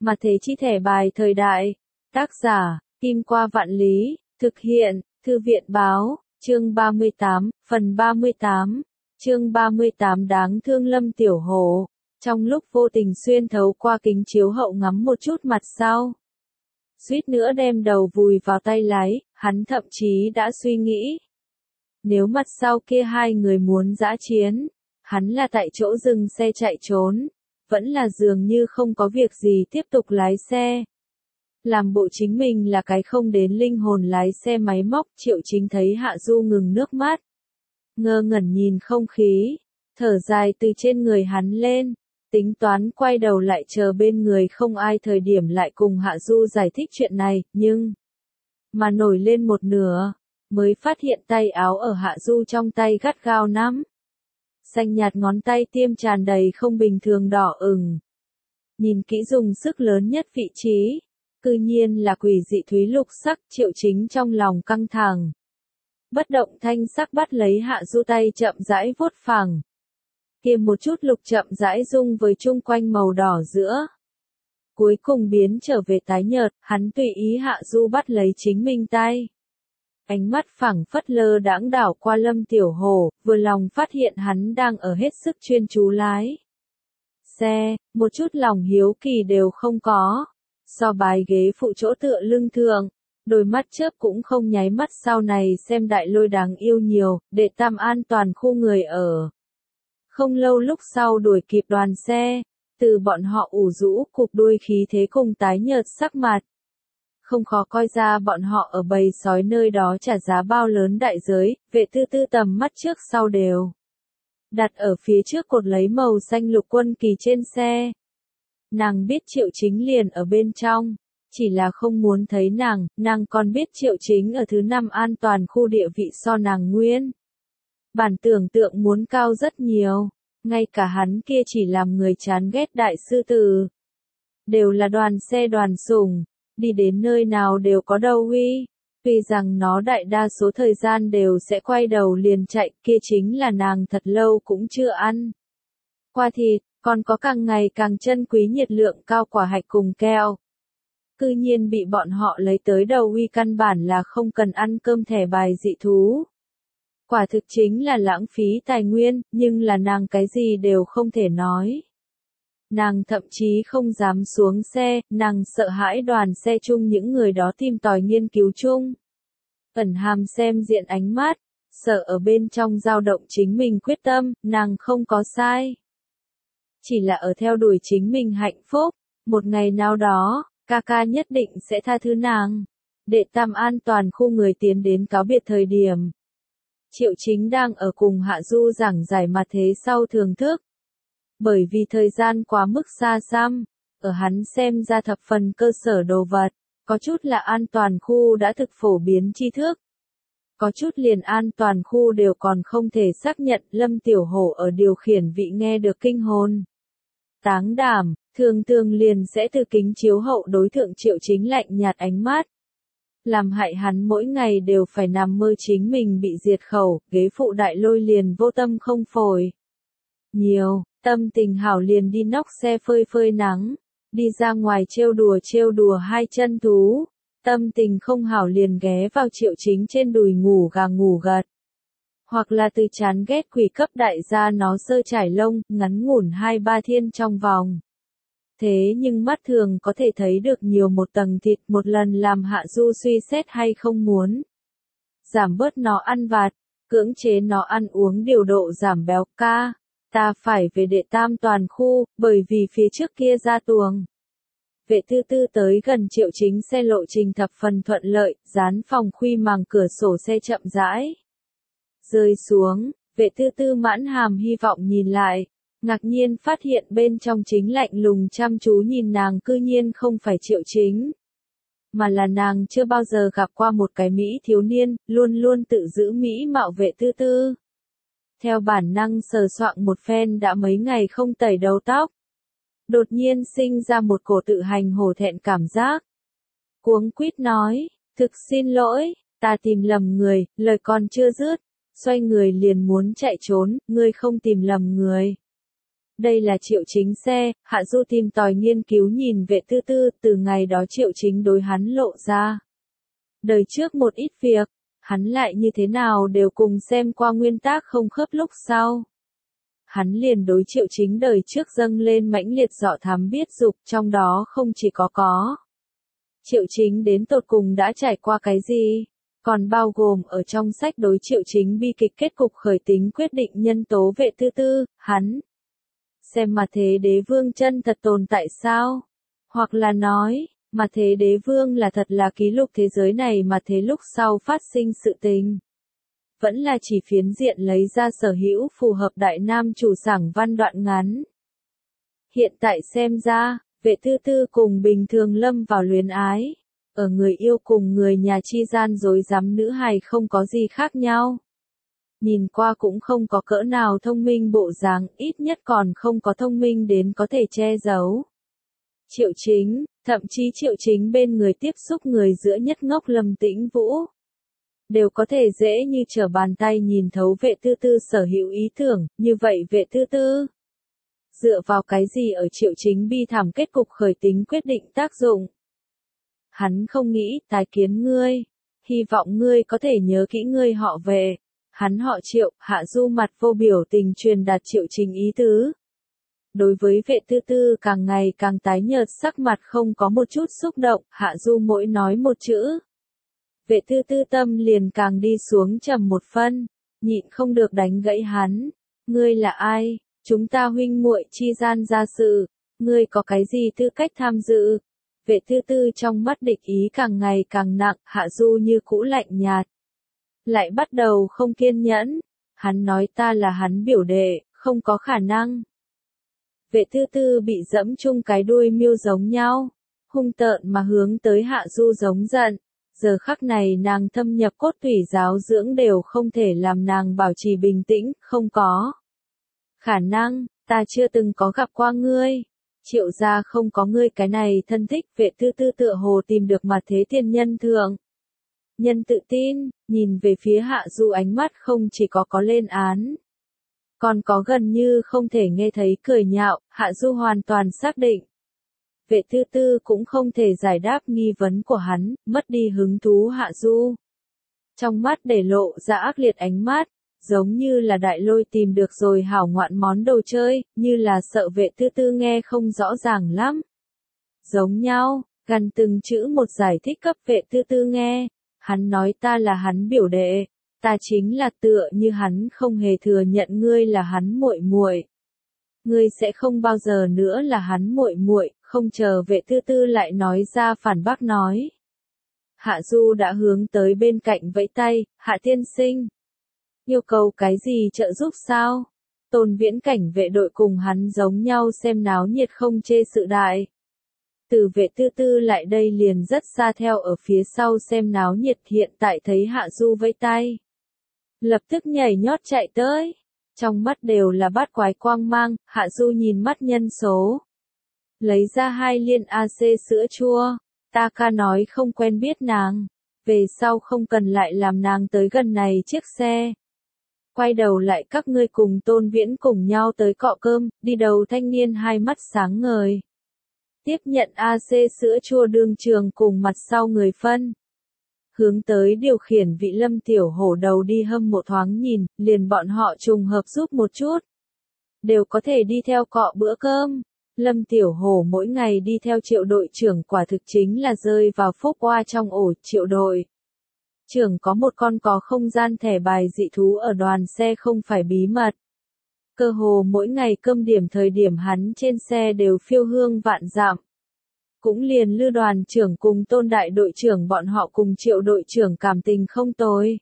Mà thế chi thẻ bài thời đại. Tác giả, Kim Qua Vạn Lý, thực hiện, Thư viện Báo, chương 38, phần 38, chương 38 đáng thương Lâm Tiểu Hổ. Trong lúc vô tình xuyên thấu qua kính chiếu hậu ngắm một chút mặt sau. Suýt nữa đem đầu vùi vào tay lái, hắn thậm chí đã suy nghĩ. Nếu mặt sau kia hai người muốn dã chiến, hắn là tại chỗ dừng xe chạy trốn, vẫn là dường như không có việc gì tiếp tục lái xe. Làm bộ chính mình là cái không đến linh hồn lái xe máy móc, Triệu Chính thấy Hạ Du ngừng nước mắt. Ngơ ngẩn nhìn không khí, thở dài từ trên người hắn lên, tính toán quay đầu lại chờ bên người không ai thời điểm lại cùng Hạ Du giải thích chuyện này, nhưng mà nổi lên một nửa, mới phát hiện tay áo ở Hạ Du trong tay gắt gao nắm. Xanh nhạt ngón tay tiêm tràn đầy không bình thường đỏ ửng. Nhìn kỹ dùng sức lớn nhất vị trí, cư nhiên là quỷ dị thúy lục sắc. Triệu Chính trong lòng căng thẳng. Bất động thanh sắc bắt lấy Hạ Du tay chậm rãi vuốt phẳng. Kia một chút lục chậm rãi dung với chung quanh màu đỏ giữa. Cuối cùng biến trở về tái nhợt, hắn tùy ý Hạ Du bắt lấy chính mình tay. Ánh mắt phẳng phất lơ đãng đảo qua Lâm Tiểu Hổ, vừa lòng phát hiện hắn đang ở hết sức chuyên chú lái xe, một chút lòng hiếu kỳ đều không có. So bài ghế phụ chỗ tựa lưng thượng, đôi mắt chớp cũng không nháy mắt. Sau này xem Đại Lôi đáng yêu nhiều, Đệ Tam an toàn khu người ở. Không lâu lúc sau đuổi kịp đoàn xe, từ bọn họ ủ rũ cụp đuôi khí thế cùng tái nhợt sắc mặt. Không khó coi ra bọn họ ở bầy sói nơi đó trả giá bao lớn đại giới. Vệ Tư Tư tầm mắt trước sau đều đặt ở phía trước cột lấy màu xanh lục quân kỳ trên xe. Nàng biết Triệu Chính liền ở bên trong, chỉ là không muốn thấy nàng còn biết Triệu Chính ở thứ 5 an toàn khu địa vị so nàng nguyên. Bản tưởng tượng muốn cao rất nhiều, ngay cả hắn kia chỉ làm người chán ghét đại sư tử. Đều là đoàn xe đoàn sủng, đi đến nơi nào đều có đầu huy, tuy rằng nó đại đa số thời gian đều sẽ quay đầu liền chạy, kia chính là nàng thật lâu cũng chưa ăn qua thịt. Còn có càng ngày càng chân quý nhiệt lượng cao quả hạch cùng keo. Cư nhiên bị bọn họ lấy tới đầu uy, căn bản là không cần ăn cơm thẻ bài dị thú. Quả thực chính là lãng phí tài nguyên, nhưng là nàng cái gì đều không thể nói. Nàng thậm chí không dám xuống xe, nàng sợ hãi đoàn xe chung những người đó tìm tòi nghiên cứu chung. Ẩn hàm xem diện ánh mắt, sợ ở bên trong dao động chính mình quyết tâm, nàng không có sai. Chỉ là ở theo đuổi chính mình hạnh phúc, một ngày nào đó, ca ca nhất định sẽ tha thứ nàng. Đệ Tam an toàn khu người tiến đến cáo biệt thời điểm. Triệu Chính đang ở cùng Hạ Du giảng giải mặt thế sau thưởng thức. Bởi vì thời gian quá mức xa xăm, ở hắn xem ra thập phần cơ sở đồ vật, có chút là an toàn khu đã thực phổ biến tri thức. Có chút liền an toàn khu đều còn không thể xác nhận. Lâm Tiểu Hổ ở điều khiển vị nghe được kinh hồn táng đảm, thường thường liền sẽ từ kính chiếu hậu đối thượng Triệu Chính lạnh nhạt ánh mắt. Làm hại hắn mỗi ngày đều phải nằm mơ chính mình bị diệt khẩu, ghế phụ Đại Lôi liền vô tâm không phổi. Nhiều, tâm tình hảo liền đi nóc xe phơi phơi nắng, đi ra ngoài trêu đùa hai chân thú. Tâm tình không hảo liền ghé vào Triệu Chính trên đùi ngủ gà ngủ gật. Hoặc là từ chán ghét quỷ cấp đại gia nó sơ trải lông, ngắn ngủn 2-3 thiên trong vòng. Thế nhưng mắt thường có thể thấy được nhiều một tầng thịt, một lần làm Hạ Du suy xét hay không muốn giảm bớt nó ăn vặt, cưỡng chế nó ăn uống điều độ giảm béo. Ca, ta phải về Đệ Tam toàn khu, bởi vì phía trước kia ra tuồng. Vệ Tư Tư tới gần Triệu Chính xe lộ trình thập phần thuận lợi, dán phòng khuy màng cửa sổ xe chậm rãi rơi xuống. Vệ Tư Tư mãn hàm hy vọng nhìn lại, ngạc nhiên phát hiện bên trong chính lạnh lùng chăm chú nhìn nàng, cư nhiên không phải Triệu Chính, mà là nàng chưa bao giờ gặp qua một cái Mỹ thiếu niên, luôn luôn tự giữ Mỹ mạo. Vệ Tư Tư theo bản năng sờ soạng một phen đã mấy ngày không tẩy đầu tóc. Đột nhiên sinh ra một cổ tự hành hổ thẹn cảm giác. Cuống quýt nói, thực xin lỗi, ta tìm lầm người, lời còn chưa dứt, xoay người liền muốn chạy trốn. Ngươi không tìm lầm người. Đây là Triệu Chính xe, Hạ Du tìm tòi nghiên cứu nhìn vệ tư tư, từ ngày đó Triệu Chính đối hắn lộ ra. Đời trước một ít việc, hắn lại như thế nào đều cùng xem qua nguyên tắc không khớp lúc sau. Hắn liền đối Triệu Chính đời trước dâng lên mãnh liệt dọ thám biết dục, trong đó không chỉ có. Triệu Chính đến tột cùng đã trải qua cái gì, còn bao gồm ở trong sách đối Triệu Chính bi kịch kết cục khởi tính quyết định nhân tố vệ tư tư, hắn. Xem mà thế đế vương chân thật tồn tại sao? Hoặc là nói, mà thế đế vương là thật là ký lục thế giới này mà thế lúc sau phát sinh sự tình. Vẫn là chỉ phiến diện lấy ra sở hữu phù hợp đại nam chủ sảng văn đoạn ngắn. Hiện tại xem ra, vệ tư tư cùng bình thường lâm vào luyến ái. Ở người yêu cùng người nhà chi gian dối dám nữ hài không có gì khác nhau. Nhìn qua cũng không có cỡ nào thông minh bộ dáng, ít nhất còn không có thông minh đến có thể che giấu. Triệu Chính, thậm chí Triệu Chính bên người tiếp xúc người giữa nhất ngốc Lâm Tĩnh Vũ. Đều có thể dễ như trở bàn tay nhìn thấu vệ tư tư sở hữu ý tưởng, như vậy vệ tư tư. Dựa vào cái gì ở Triệu Chính bi thảm kết cục khởi tính quyết định tác dụng. Hắn không nghĩ tái kiến ngươi, hy vọng ngươi có thể nhớ kỹ ngươi họ về. Hắn họ Triệu, Hạ Du mặt vô biểu tình truyền đạt Triệu Chính ý tứ. Đối với vệ tư tư càng ngày càng tái nhợt sắc mặt không có một chút xúc động, Hạ Du mỗi nói một chữ. Vệ tư tư tâm liền càng đi xuống trầm một phân, nhịn không được đánh gãy hắn. Ngươi là ai? Chúng ta huynh muội chi gian gia sự, ngươi có cái gì tư cách tham dự? Vệ tư tư trong mắt địch ý càng ngày càng nặng, Hạ Du như cũ lạnh nhạt. Lại bắt đầu không kiên nhẫn. Hắn nói ta là hắn biểu đệ, không có khả năng. Vệ tư tư bị dẫm chung cái đuôi miêu giống nhau, hung tợn mà hướng tới Hạ Du giống giận. Giờ khắc này nàng thâm nhập cốt tủy giáo dưỡng đều không thể làm nàng bảo trì bình tĩnh, không có khả năng, ta chưa từng có gặp qua ngươi. Triệu gia không có ngươi cái này thân thích, vệ tư tư tựa hồ tìm được mà thế tiên nhân thượng. Nhân tự tin, nhìn về phía Hạ Du ánh mắt không chỉ có lên án. Còn có gần như không thể nghe thấy cười nhạo, Hạ Du hoàn toàn xác định. Vệ tư tư cũng không thể giải đáp nghi vấn của hắn, mất đi hứng thú Hạ Du. Trong mắt để lộ ra ác liệt ánh mắt, giống như là đại lôi tìm được rồi hảo ngoạn món đồ chơi, như là sợ vệ tư tư nghe không rõ ràng lắm. Giống nhau, gần từng chữ một giải thích cấp vệ tư tư nghe, hắn nói ta là hắn biểu đệ, ta chính là tựa như hắn không hề thừa nhận ngươi là hắn muội muội. Ngươi sẽ không bao giờ nữa là hắn muội muội, không chờ vệ tư tư lại nói ra phản bác nói. Hạ Du đã hướng tới bên cạnh vẫy tay, Hạ tiên sinh. Yêu cầu cái gì trợ giúp sao? Tôn Viễn cảnh vệ đội cùng hắn giống nhau xem náo nhiệt không chê sự đại. Từ vệ tư tư lại đây liền rất xa theo ở phía sau xem náo nhiệt, hiện tại thấy Hạ Du vẫy tay. Lập tức nhảy nhót chạy tới. Trong mắt đều là bát quái quang mang, Hạ Du nhìn mắt nhân số. Lấy ra 2 liên AC sữa chua. Ta ca nói không quen biết nàng. Về sau không cần lại làm nàng tới gần này chiếc xe. Quay đầu lại các ngươi cùng Tôn Viễn cùng nhau tới cọ cơm, đi đầu thanh niên hai mắt sáng ngời. Tiếp nhận AC sữa chua đương trường cùng mặt sau người phân. Hướng tới điều khiển vị Lâm Tiểu Hổ đầu đi hâm một thoáng nhìn, liền bọn họ trùng hợp giúp một chút. Đều có thể đi theo cọ bữa cơm. Lâm Tiểu Hổ mỗi ngày đi theo Triệu đội trưởng quả thực chính là rơi vào phúc oa trong ổ Triệu đội. Trưởng có một con có không gian thẻ bài dị thú ở đoàn xe không phải bí mật. Cơ hồ mỗi ngày cơm điểm thời điểm hắn trên xe đều phiêu hương vạn dặm. Cũng liền Lư đoàn trưởng cùng Tôn đại đội trưởng bọn họ cùng Triệu đội trưởng cảm tình không tồi.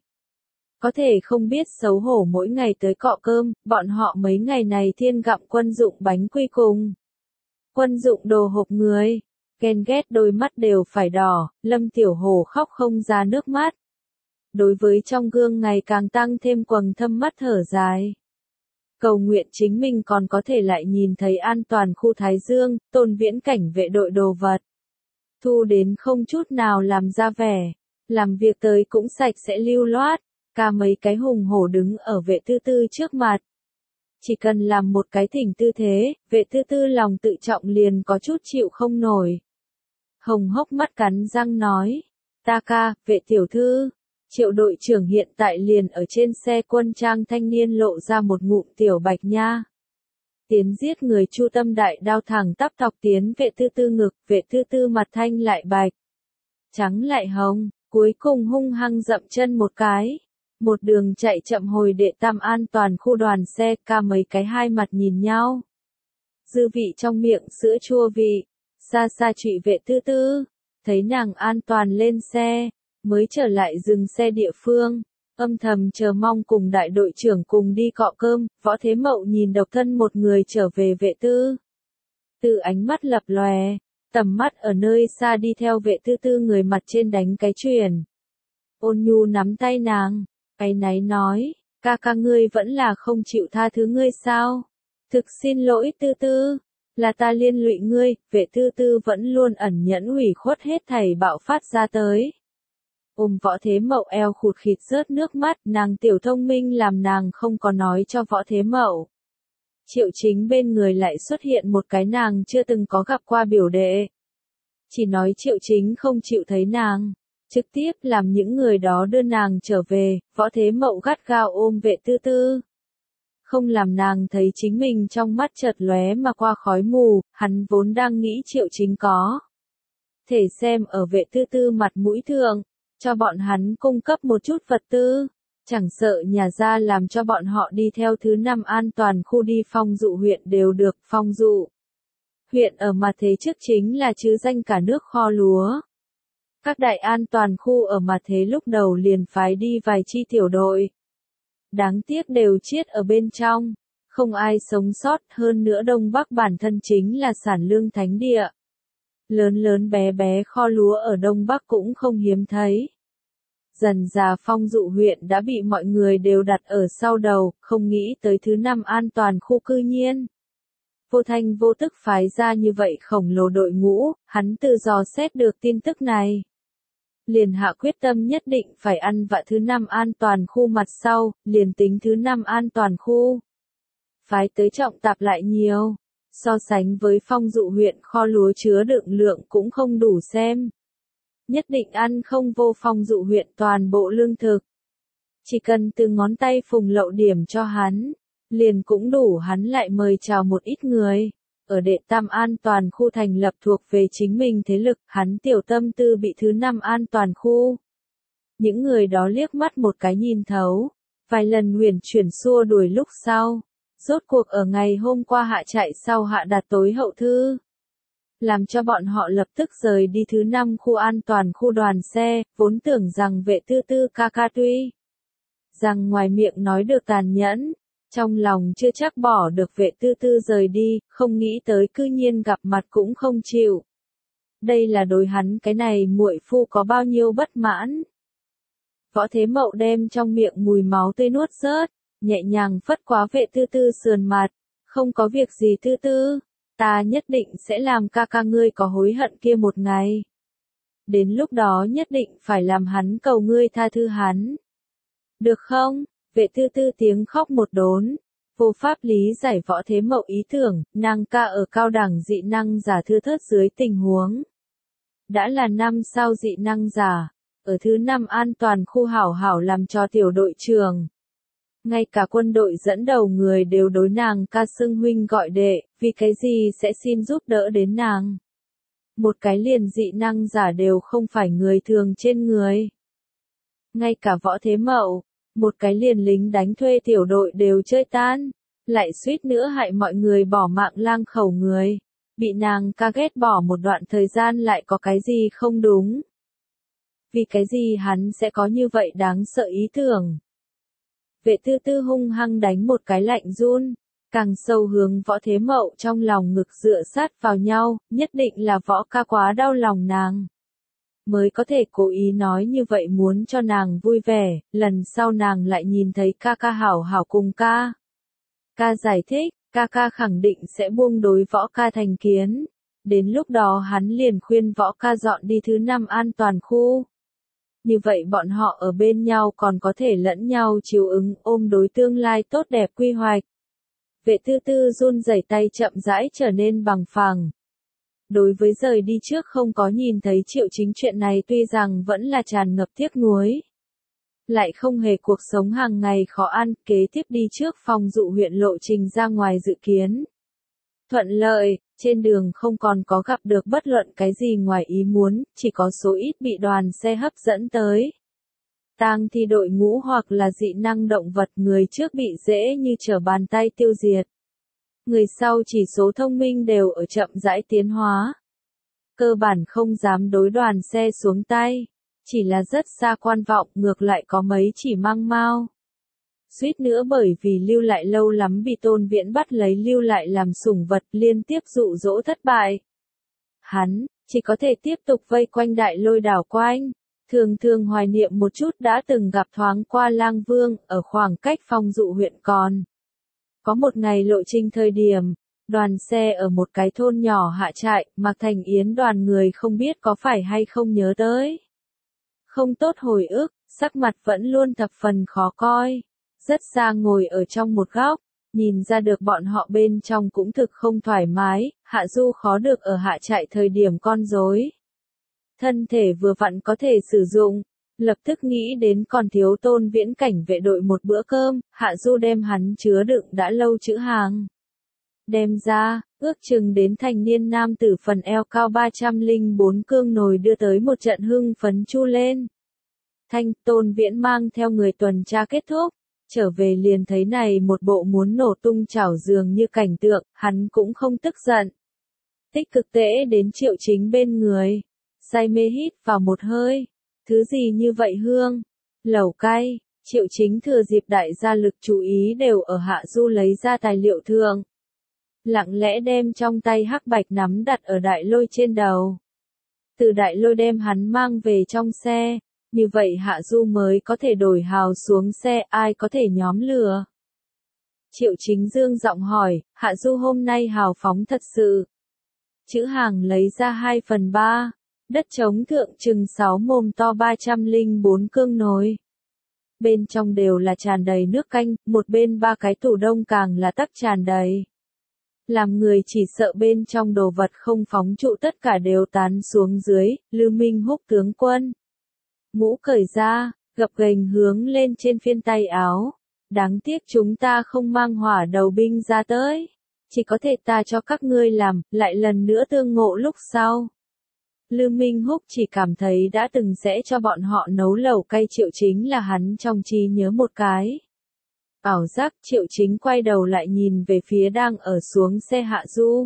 Có thể không biết xấu hổ mỗi ngày tới cọ cơm, bọn họ mấy ngày này thiên gặm quân dụng bánh quy cùng. Quân dụng đồ hộp người, ghen ghét đôi mắt đều phải đỏ, Lâm Tiểu Hổ khóc không ra nước mắt. Đối với trong gương ngày càng tăng thêm quầng thâm mắt thở dài. Cầu nguyện chính mình còn có thể lại nhìn thấy an toàn khu Thái Dương, Tôn Viễn cảnh vệ đội đồ vật. Thu đến không chút nào làm ra vẻ, làm việc tới cũng sạch sẽ lưu loát, cả mấy cái hùng hổ đứng ở vệ tư tư trước mặt. Chỉ cần làm một cái thỉnh tư thế, vệ tư tư lòng tự trọng liền có chút chịu không nổi. Hồng hốc mắt cắn răng nói, ta ca, vệ tiểu thư. Triệu đội trưởng hiện tại liền ở trên xe quân trang thanh niên lộ ra một ngụm tiểu bạch nha. Tiến giết người chu tâm đại đao thẳng tắp thọc tiến vệ tư tư ngực, vệ tư tư mặt thanh lại bạch. Trắng lại hồng, cuối cùng hung hăng dậm chân một cái. Một đường chạy chậm hồi đệ tam an toàn khu đoàn xe, ca mấy cái hai mặt nhìn nhau. Dư vị trong miệng sữa chua vị, xa xa trụy vệ tư tư, thấy nàng an toàn lên xe, mới trở lại dừng xe địa phương, âm thầm chờ mong cùng đại đội trưởng cùng đi cọ cơm. Võ Thế Mậu nhìn độc thân một người trở về vệ tư. Từ ánh mắt lập lòe, tầm mắt ở nơi xa đi theo vệ tư tư người mặt trên đánh cái chuyền. Ôn nhu nắm tay nàng, áy náy nói, ca ca ngươi vẫn là không chịu tha thứ ngươi sao? Thực xin lỗi tư tư, là ta liên lụy ngươi. Vệ tư tư vẫn luôn ẩn nhẫn ủy khuất hết thảy bạo phát ra tới. Ôm Võ Thế Mậu eo khụt khịt rớt nước mắt, nàng tiểu thông minh làm nàng không có nói cho Võ Thế Mậu. Triệu Chính bên người lại xuất hiện một cái nàng chưa từng có gặp qua biểu đệ. Chỉ nói Triệu Chính không chịu thấy nàng, trực tiếp làm những người đó đưa nàng trở về. Võ Thế Mậu gắt gao ôm vệ tư tư. Không làm nàng thấy chính mình trong mắt chợt lóe mà qua khói mù, hắn vốn đang nghĩ Triệu Chính có thể xem ở vệ tư tư mặt mũi thượng, cho bọn hắn cung cấp một chút vật tư, chẳng sợ nhà ra làm cho bọn họ đi theo thứ 5 an toàn khu đi Phong Dụ huyện đều được. Phong Dụ huyện ở mặt thế trước chính là chứ danh cả nước kho lúa. Các đại an toàn khu ở mặt thế lúc đầu liền phái đi vài chi tiểu đội. Đáng tiếc đều chết ở bên trong, không ai sống sót. Hơn nữa Đông Bắc bản thân chính là sản lương thánh địa. Lớn lớn bé bé kho lúa ở Đông Bắc cũng không hiếm thấy. Dần dà Phong Dụ huyện đã bị mọi người đều đặt ở sau đầu, không nghĩ tới thứ 5 an toàn khu cư nhiên. Vô thanh vô tức phái ra như vậy khổng lồ đội ngũ, hắn tự dò xét được tin tức này. Liền hạ quyết tâm nhất định phải ăn vạ thứ 5 an toàn khu mặt sau, liền tính thứ 5 an toàn khu. Phái tới trọng tạp lại nhiều, so sánh với Phong Dụ huyện kho lúa chứa đựng lượng cũng không đủ xem. Nhất định ăn không vô Phong Dụ huyện toàn bộ lương thực. Chỉ cần từ ngón tay phùng lậu điểm cho hắn, liền cũng đủ hắn lại mời chào một ít người. Ở đệ tam an toàn khu thành lập thuộc về chính mình thế lực, hắn tiểu tâm tư bị thứ 5 an toàn khu. Những người đó liếc mắt một cái nhìn thấu, vài lần huyền chuyển xua đuổi lúc sau. Rốt cuộc ở ngày hôm qua hạ chạy sau hạ đạt tối hậu thư. Làm cho bọn họ lập tức rời đi thứ 5 khu an toàn khu đoàn xe, vốn tưởng rằng vệ tư tư ca ca tuy rằng ngoài miệng nói được tàn nhẫn, trong lòng chưa chắc bỏ được vệ tư tư rời đi, không nghĩ tới cư nhiên gặp mặt cũng không chịu. Đây là đối hắn cái này muội phu có bao nhiêu bất mãn. Võ Thế Mậu đem trong miệng mùi máu tươi nuốt rớt, nhẹ nhàng phất quá vệ tư tư sườn mặt, không có việc gì tư tư, ta nhất định sẽ làm ca ca ngươi có hối hận kia một ngày. Đến lúc đó nhất định phải làm hắn cầu ngươi tha thứ hắn. Được không? Vệ tư tư tiếng khóc một đốn, vô pháp lý giải Võ Thế Mậu ý tưởng, nàng ca ở cao đẳng dị năng giả thưa thớt dưới tình huống. Đã là 5 sao dị năng giả, ở thứ 5 an toàn khu hảo hảo làm cho tiểu đội trưởng. Ngay cả quân đội dẫn đầu người đều đối nàng ca xưng huynh gọi đệ, vì cái gì sẽ xin giúp đỡ đến nàng. Một cái liền dị năng giả đều không phải người thường trên người. Ngay cả Võ Thế Mậu, một cái liền lính đánh thuê tiểu đội đều chơi tan, lại suýt nữa hại mọi người bỏ mạng lang khẩu người. Bị nàng ca ghét bỏ một đoạn thời gian lại có cái gì không đúng. Vì cái gì hắn sẽ có như vậy đáng sợ ý tưởng. Vệ tư tư hung hăng đánh một cái lạnh run, càng sâu hướng Võ Thế Mậu trong lòng ngực dựa sát vào nhau, nhất định là Võ ca quá đau lòng nàng. Mới có thể cố ý nói như vậy muốn cho nàng vui vẻ, lần sau nàng lại nhìn thấy ca ca hảo hảo cùng ca. Ca giải thích, ca ca khẳng định sẽ buông đối Võ ca thành kiến. Đến lúc đó hắn liền khuyên Võ ca dọn đi thứ 5 an toàn khu. Như vậy bọn họ ở bên nhau còn có thể lẫn nhau chiều ứng ôm đối tương lai tốt đẹp quy hoạch. Vệ tư tư run rẩy tay chậm rãi trở nên bằng phẳng. Đối với rời đi trước không có nhìn thấy Triệu Chính chuyện này tuy rằng vẫn là tràn ngập tiếc nuối. Lại không hề cuộc sống hàng ngày khó ăn, kế tiếp đi trước Phong Dụ huyện lộ trình ra ngoài dự kiến. Thuận lợi, trên đường không còn có gặp được bất luận cái gì ngoài ý muốn, chỉ có số ít bị đoàn xe hấp dẫn tới. Tang thi đội ngũ hoặc là dị năng động vật, người trước bị dễ như trở bàn tay tiêu diệt. Người sau chỉ số thông minh đều ở chậm rãi tiến hóa. Cơ bản không dám đối đoàn xe xuống tay, chỉ là rất xa quan vọng, ngược lại có mấy chỉ mang mau. Suýt nữa bởi vì lưu lại lâu lắm bị Tôn Viễn bắt lấy lưu lại làm sủng vật, liên tiếp dụ dỗ thất bại. Hắn chỉ có thể tiếp tục vây quanh Đại Lôi đảo quanh, thường thường hoài niệm một chút đã từng gặp thoáng qua Lang Vương, ở khoảng cách Phong Dụ huyện còn. Có một ngày lộ trình thời điểm, đoàn xe ở một cái thôn nhỏ hạ trại, Mạc Thành Yến đoàn người không biết có phải hay không nhớ tới. Không tốt hồi ức, sắc mặt vẫn luôn thập phần khó coi. Rất xa ngồi ở trong một góc, nhìn ra được bọn họ bên trong cũng thực không thoải mái, Hạ Du khó được ở hạ trại thời điểm con rối. Thân thể vừa vặn có thể sử dụng, lập tức nghĩ đến còn thiếu Tôn Viễn cảnh vệ đội một bữa cơm, Hạ Du đem hắn chứa đựng đã lâu chữ hàng. Đem ra, ước chừng đến thành niên nam tử phần eo cao 304 cương nồi đưa tới một trận hưng phấn chu lên. Tôn Viễn mang theo người tuần tra kết thúc, trở về liền thấy này một bộ muốn nổ tung chảo dường như cảnh tượng, hắn cũng không tức giận. Tích cực tễ đến Triệu Chính bên người, say mê hít vào một hơi, thứ gì như vậy hương, lẩu cay, Triệu Chính thừa dịp đại gia lực chú ý đều ở Hạ Du lấy ra tài liệu thượng. Lặng lẽ đem trong tay hắc bạch nắm đặt ở Đại Lôi trên đầu. Từ Đại Lôi đem hắn mang về trong xe. Như vậy Hạ Du mới có thể đổi hào xuống xe, ai có thể nhóm lừa. Triệu Chính dương giọng hỏi, Hạ Du hôm nay hào phóng thật sự. Chữ hàng lấy ra 2/3, đất trống thượng chừng 6 mồm to 304 cương nồi. Bên trong đều là tràn đầy nước canh, một bên 3 cái tủ đông càng là tắc tràn đầy. Làm người chỉ sợ bên trong đồ vật không phóng trụ tất cả đều tán xuống dưới, Lư Minh Húc tướng quân. Mũ cởi ra, gập ghềnh hướng lên trên phiên tay áo. Đáng tiếc chúng ta không mang hỏa đầu binh ra tới. Chỉ có thể ta cho các ngươi làm, lại lần nữa tương ngộ lúc sau. Lư Minh Húc chỉ cảm thấy đã từng sẽ cho bọn họ nấu lẩu cay Triệu Chính là hắn trong trí nhớ một cái. Ảo giác Triệu Chính quay đầu lại nhìn về phía đang ở xuống xe Hạ Du.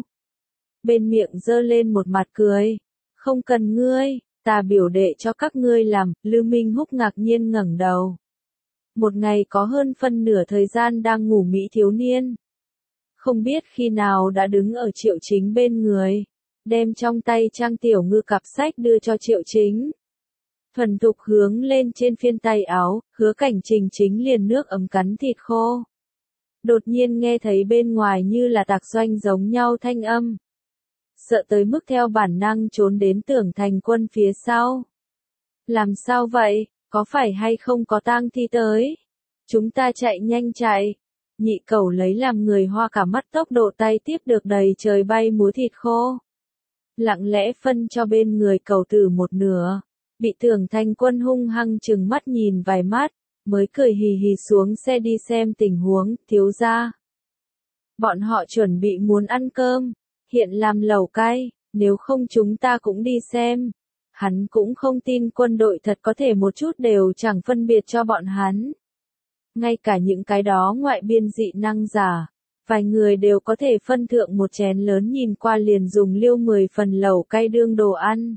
Bên miệng giơ lên một mặt cười. Không cần ngươi. Ta biểu đệ cho các ngươi làm, Lư Minh Húc ngạc nhiên ngẩng đầu. Một ngày có hơn phân nửa thời gian đang ngủ mỹ thiếu niên. Không biết khi nào đã đứng ở Triệu Chính bên người, đem trong tay trang tiểu ngư cặp sách đưa cho Triệu Chính. Thuần thục hướng lên trên phiên tay áo, Hứa Cảnh Trình chính liền nước ấm cắn thịt khô. Đột nhiên nghe thấy bên ngoài như là tạc doanh giống nhau thanh âm. Sợ tới mức theo bản năng trốn đến Tưởng Thành Quân phía sau. Làm sao vậy, có phải hay không có tang thi tới? Chúng ta chạy nhanh chạy. Nhị Cẩu lấy làm người hoa cả mắt tốc độ tay tiếp được đầy trời bay múa thịt khô. Lặng lẽ phân cho bên người Cẩu Tử một nửa. Bị Tưởng Thành Quân hung hăng chừng mắt nhìn vài mắt, mới cười hì hì xuống xe đi xem tình huống, thiếu gia. Bọn họ chuẩn bị muốn ăn cơm. Hiện làm lẩu cay, nếu không chúng ta cũng đi xem. Hắn cũng không tin quân đội thật có thể một chút đều chẳng phân biệt cho bọn hắn. Ngay cả những cái đó ngoại biên dị năng giả, vài người đều có thể phân thượng một chén lớn nhìn qua liền dùng liêu 10 phần lẩu cay đương đồ ăn.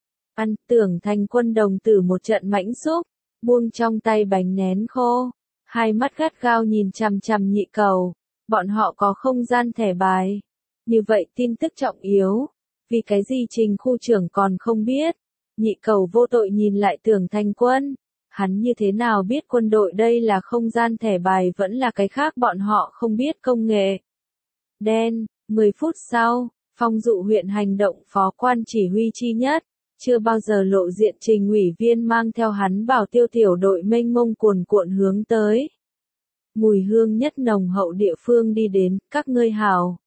Tưởng Thành Quân đồng tử một trận mãnh xúc, buông trong tay bánh nén khô, hai mắt gắt gao nhìn chằm chằm Nhị Cẩu, bọn họ có không gian thẻ bài. Như vậy tin tức trọng yếu, vì cái gì Trình khu trưởng còn không biết. Nhị Cẩu vô tội nhìn lại Tưởng Thành Quân, hắn như thế nào biết quân đội đây là không gian thẻ bài vẫn là cái khác bọn họ không biết công nghệ. 10 phút sau, Phong Dụ huyện hành động phó quan chỉ huy chi nhất, chưa bao giờ lộ diện Trình ủy viên mang theo hắn bảo tiêu tiểu đội mênh mông cuồn cuộn hướng tới. mùi hương nhất nồng hậu địa phương đi đến, các ngươi hảo.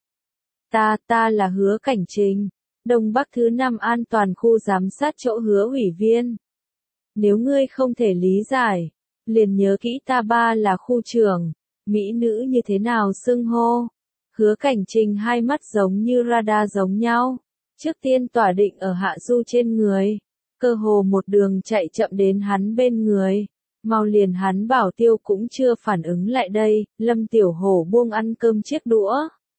Ta là Hứa Cảnh Trình, Đông Bắc thứ 5 an toàn khu giám sát chỗ Hứa ủy viên. Nếu ngươi không thể lý giải, liền nhớ kỹ ta ba là khu trưởng, mỹ nữ như thế nào xưng hô. Hứa Cảnh Trình hai mắt giống như radar giống nhau, trước tiên tỏa định ở Hạ Du trên người, cơ hồ một đường chạy chậm đến hắn bên người. Mau liền hắn bảo tiêu cũng chưa phản ứng lại đây, Lâm Tiểu Hổ buông ăn cơm chiếc đũa.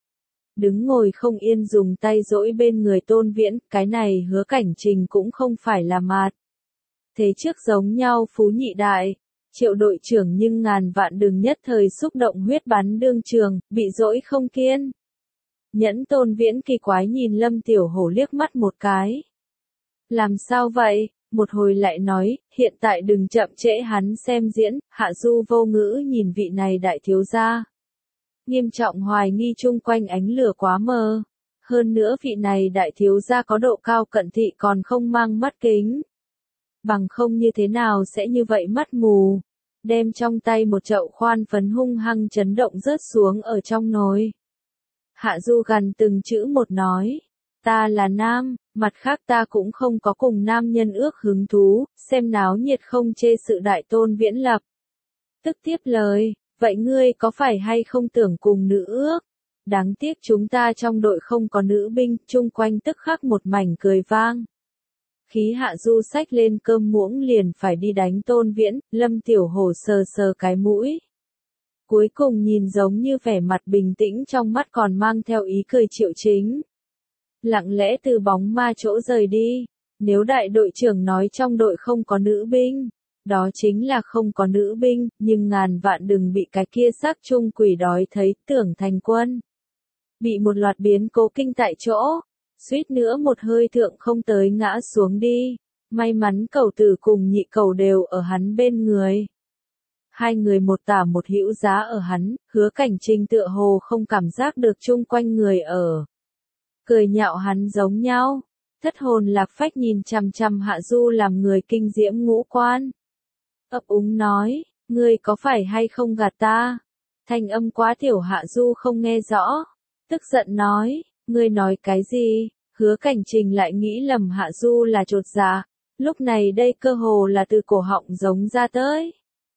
Đứng ngồi không yên dùng tay dỗi bên người Tôn Viễn, cái này Hứa Cảnh Trình cũng không phải là mạt. Thế trước giống nhau phú nhị đại, Triệu đội trưởng nhưng ngàn vạn đừng nhất thời xúc động huyết bắn đương trường, bị dỗi không kiên. Nhẫn Tôn Viễn kỳ quái nhìn Lâm Tiểu Hổ liếc mắt một cái. Làm sao vậy? Một hồi lại nói, hiện tại đừng chậm trễ hắn xem diễn, Hạ Du vô ngữ nhìn vị này đại thiếu gia. Nghiêm trọng hoài nghi chung quanh ánh lửa quá mờ. Hơn nữa vị này đại thiếu gia có độ cao cận thị còn không mang mắt kính. Bằng không như thế nào sẽ như vậy mắt mù. Đem trong tay một chậu khoan phấn hung hăng chấn động rớt xuống ở trong nồi. Hạ Du gần từng chữ một nói. Ta là nam, mặt khác ta cũng không có cùng nam nhân ước hứng thú, xem náo nhiệt không chê sự đại Tôn Viễn lập. Tức tiếp lời, vậy ngươi có phải hay không tưởng cùng nữ ước? Đáng tiếc chúng ta trong đội không có nữ binh, chung quanh tức khắc một mảnh cười vang. Khí Hạ Du xách lên cơm muỗng liền phải đi đánh Tôn Viễn, Lâm Tiểu Hổ sờ sờ cái mũi. Cuối cùng nhìn giống như vẻ mặt bình tĩnh trong mắt còn mang theo ý cười Triệu Chính. Lặng lẽ từ bóng ma chỗ rời đi, nếu đại đội trưởng nói trong đội không có nữ binh, đó chính là không có nữ binh, nhưng ngàn vạn đừng bị cái kia xác chung quỷ đói thấy tưởng thành quân. Bị một loạt biến cố kinh tại chỗ, suýt nữa một hơi thượng không tới ngã xuống đi, may mắn cầu tử cùng nhị cầu đều ở hắn bên người. Hai người một tả một hữu giá ở hắn, Hứa Cảnh Trình tựa hồ không cảm giác được chung quanh người ở. Cười nhạo hắn giống nhau, thất hồn lạc phách nhìn chằm chằm Hạ Du làm người kinh diễm ngũ quan. Ấp úng nói, ngươi có phải hay không gạt ta? Thanh âm quá tiểu Hạ Du không nghe rõ, tức giận nói, ngươi nói cái gì? Hứa Cảnh Trình lại nghĩ lầm Hạ Du là chột dạ, lúc này đây cơ hồ là từ cổ họng giống ra tới.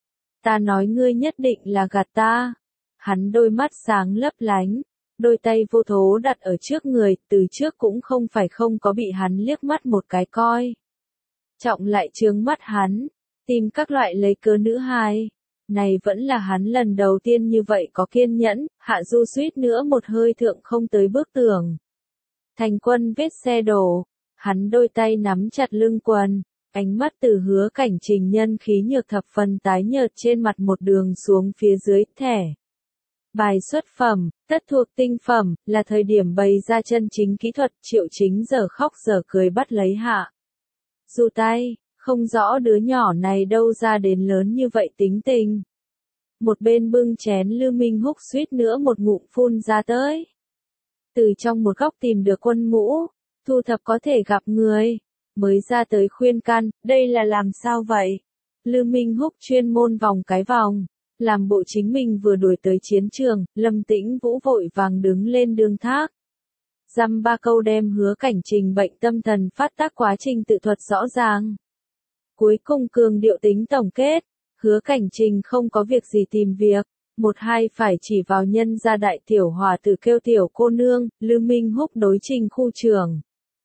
Ta nói ngươi nhất định là gạt ta. Hắn đôi mắt sáng lấp lánh. Đôi tay vô thố đặt ở trước người, từ trước cũng không phải không có bị hắn liếc mắt một cái coi. Trọng lại trướng mắt hắn, tìm các loại lấy cớ nữ hài. Này vẫn là hắn lần đầu tiên như vậy có kiên nhẫn, Hạ Du suýt nữa một hơi thượng không tới bước tường. Thành quân vết xe đổ, hắn đôi tay nắm chặt lưng quần, ánh mắt từ Hứa Cảnh Trình nhân khí nhược thập phần tái nhợt trên mặt một đường xuống phía dưới thẻ. Bài xuất phẩm, tất thuộc tinh phẩm, là thời điểm bày ra chân chính kỹ thuật, Triệu Chính giờ khóc giờ cười bắt lấy Hạ Du tay, không rõ đứa nhỏ này đâu ra đến lớn như vậy tính tình. Một bên bưng chén Lưu Minh Húc suýt nữa một ngụm phun ra tới. Từ trong một góc tìm được quân mũ, thu thập có thể gặp người, mới ra tới khuyên can, đây là làm sao vậy? Lưu Minh Húc chuyên môn vòng cái vòng. Làm bộ chính mình vừa đuổi tới chiến trường, Lâm Tĩnh Vũ vội vàng đứng lên đương thác. Dăm ba câu đem Hứa Cảnh Trình bệnh tâm thần phát tác quá trình tự thuật rõ ràng. Cuối cùng cường điệu tính tổng kết, Hứa Cảnh Trình không có việc gì tìm việc, một hai phải chỉ vào nhân gia đại tiểu hòa tử kêu tiểu cô nương, Lưu Minh Húc đối Trình khu trưởng.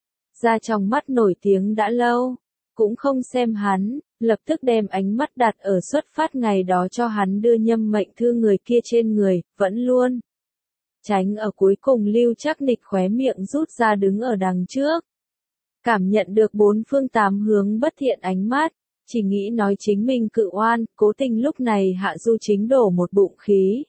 Ra trong mắt nổi tiếng đã lâu, cũng không xem hắn. Lập tức đem ánh mắt đặt ở xuất phát ngày đó cho hắn đưa nhâm mệnh thư người kia trên người, vẫn luôn. Tránh ở cuối cùng Lưu Trác Nịch khóe miệng rút ra đứng ở đằng trước. Cảm nhận được bốn phương tám hướng bất thiện ánh mắt, chỉ nghĩ nói chính mình cự oan, cố tình lúc này Hạ Du chính đổ một bụng khí.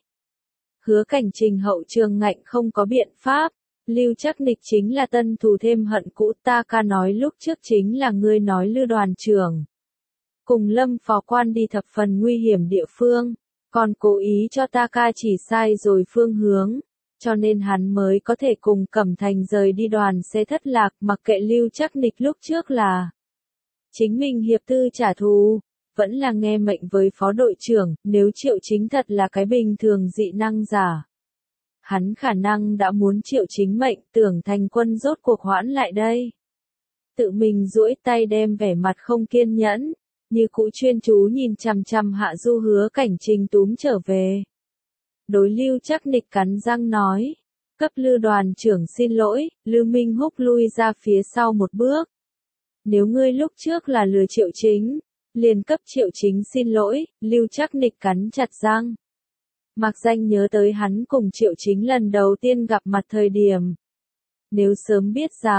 Hứa Cảnh Trình hậu trường ngạnh không có biện pháp. Lưu Trác Nịch chính là tân thù thêm hận cũ, ta ca nói lúc trước chính là ngươi nói Lưu đoàn trưởng. Cùng Lâm phó quan đi thập phần nguy hiểm địa phương, còn cố ý cho ta ca chỉ sai rồi phương hướng, cho nên hắn mới có thể cùng Cẩm Thành rời đi đoàn xe thất lạc, mặc kệ Lưu Trác Nịch lúc trước là chính mình hiệp tư trả thù, vẫn là nghe mệnh với phó đội trưởng, nếu Triệu Chính thật là cái bình thường dị năng giả. Hắn khả năng đã muốn Triệu Chính mệnh, Tưởng Thành Quân rốt cuộc hoãn lại đây. Tự mình duỗi tay đem vẻ mặt không kiên nhẫn, như cũ chuyên chú nhìn chằm chằm Hạ Du Hứa Cảnh Trình túm trở về. Đối Lưu Trác Nịch cắn răng nói, cấp Lư đoàn trưởng xin lỗi, Lư Minh Húc lui ra phía sau một bước. Nếu ngươi lúc trước là lừa Triệu Chính, liền cấp Triệu Chính xin lỗi, Lưu Trác Nịch cắn chặt răng. Mạc Danh nhớ tới hắn cùng Triệu Chính lần đầu tiên gặp mặt thời điểm. Nếu sớm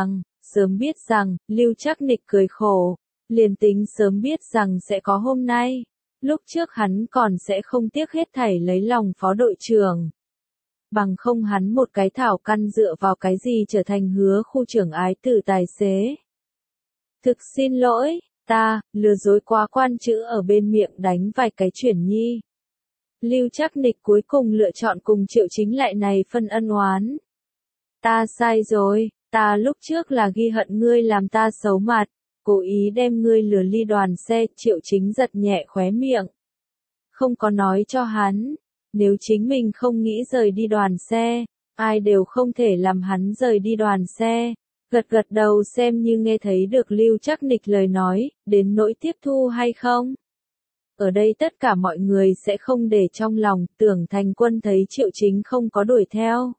biết rằng, Lưu Trác Nịch cười khổ, liền tính sớm biết rằng sẽ có hôm nay, lúc trước hắn còn sẽ không tiếc hết thảy lấy lòng phó đội trưởng. Bằng không hắn một cái thảo căn dựa vào cái gì trở thành Hứa khu trưởng ái tử tài xế. Thực xin lỗi, ta, lừa dối quá quan chữ ở bên miệng đánh vài cái chuyển nhi. Lưu Trác Nịch cuối cùng lựa chọn cùng Triệu Chính lại này phân ân oán. Ta sai rồi, ta lúc trước là ghi hận ngươi làm ta xấu mặt, cố ý đem ngươi lừa ly đoàn xe, Triệu Chính giật nhẹ khóe miệng. Không có nói cho hắn, nếu chính mình không nghĩ rời đi đoàn xe, ai đều không thể làm hắn rời đi đoàn xe. Gật gật đầu xem như nghe thấy được Lưu Trác Nịch lời nói, đến nỗi tiếp thu hay không. Ở đây tất cả mọi người sẽ không để trong lòng, Tưởng Thành Quân thấy Triệu Chính không có đuổi theo.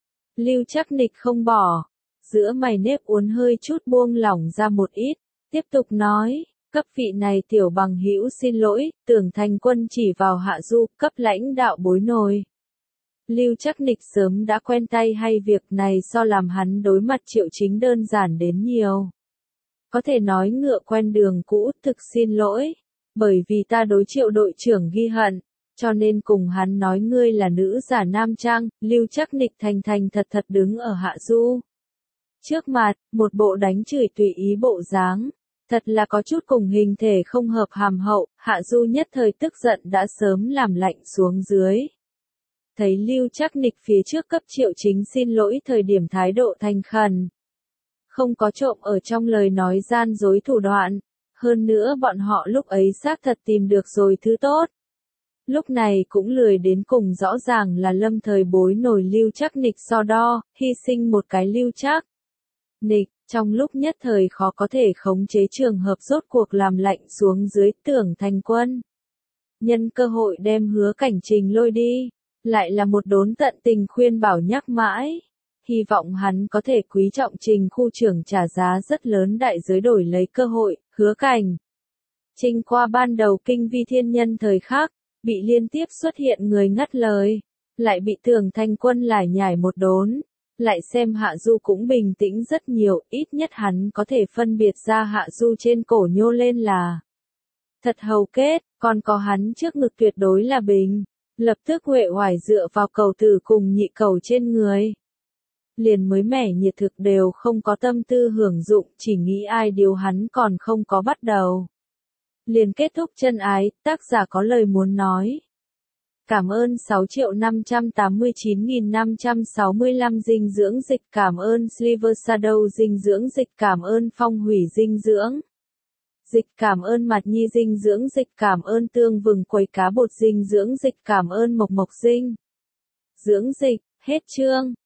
Lưu Trác Nịch không bỏ, giữa mày nếp uốn hơi chút buông lỏng ra một ít, tiếp tục nói, cấp vị này tiểu bằng hữu xin lỗi, Tưởng Thành Quân chỉ vào Hạ Du, cấp lãnh đạo bối nồi. Lưu Trác Nịch sớm đã quen tay hay việc này so làm hắn đối mặt Triệu Chính đơn giản đến nhiều. Có thể nói ngựa quen đường cũ, thực xin lỗi, bởi vì ta đối Triệu đội trưởng ghi hận, cho nên cùng hắn nói ngươi là nữ giả nam trang. Lưu Trác Nịch thành thành thật thật đứng ở Hạ Du trước mặt, một bộ đánh chửi tùy ý bộ dáng, thật là có chút cùng hình thể không hợp hàm hậu. Hạ Du nhất thời tức giận đã sớm làm lạnh xuống dưới. Thấy Lưu Trác Nịch phía trước cấp Triệu Chính xin lỗi thời điểm thái độ thành khẩn, không có trộm ở trong lời nói gian dối thủ đoạn, hơn nữa bọn họ lúc ấy xác thật tìm được rồi thứ tốt. Lúc này cũng lười đến cùng rõ ràng là lâm thời bối nổi Lưu Trác Nịch so đo, hy sinh một cái Lưu Trác Nịch, trong lúc nhất thời khó có thể khống chế trường hợp rốt cuộc làm lạnh xuống dưới. Tưởng Thành Quân nhân cơ hội đem Hứa Cảnh Trình lôi đi, lại là một đốn tận tình khuyên bảo nhắc mãi, hy vọng hắn có thể quý trọng Trình khu trưởng trả giá rất lớn đại giới đổi lấy cơ hội. Hứa Cảnh Trình qua ban đầu kinh vi thiên nhân thời khắc, bị liên tiếp xuất hiện người ngắt lời, lại bị Tưởng Thành Quân lải nhải một đốn, lại xem Hạ Du cũng bình tĩnh rất nhiều, ít nhất hắn có thể phân biệt ra Hạ Du trên cổ nhô lên là thật hầu kết, còn có hắn trước ngực tuyệt đối là bình. Lập tức uể oải dựa vào cầu tử cùng nhị cầu trên người. Liền mới mẻ nhiệt thực đều không có tâm tư hưởng dụng, chỉ nghĩ ai điều hắn còn không có bắt đầu. Liền kết thúc chân ái, tác giả có lời muốn nói. Cảm ơn 6.589.565 dinh dưỡng dịch, cảm ơn Sliver Shadow dinh dưỡng dịch, cảm ơn Phong Hủy dinh dưỡng dịch, cảm ơn Mạt Nhi dinh dưỡng dịch, cảm ơn Tương Vừng Quầy Cá Bột dinh dưỡng dịch, cảm ơn Mộc Mộc dinh dưỡng dịch. Hết chương.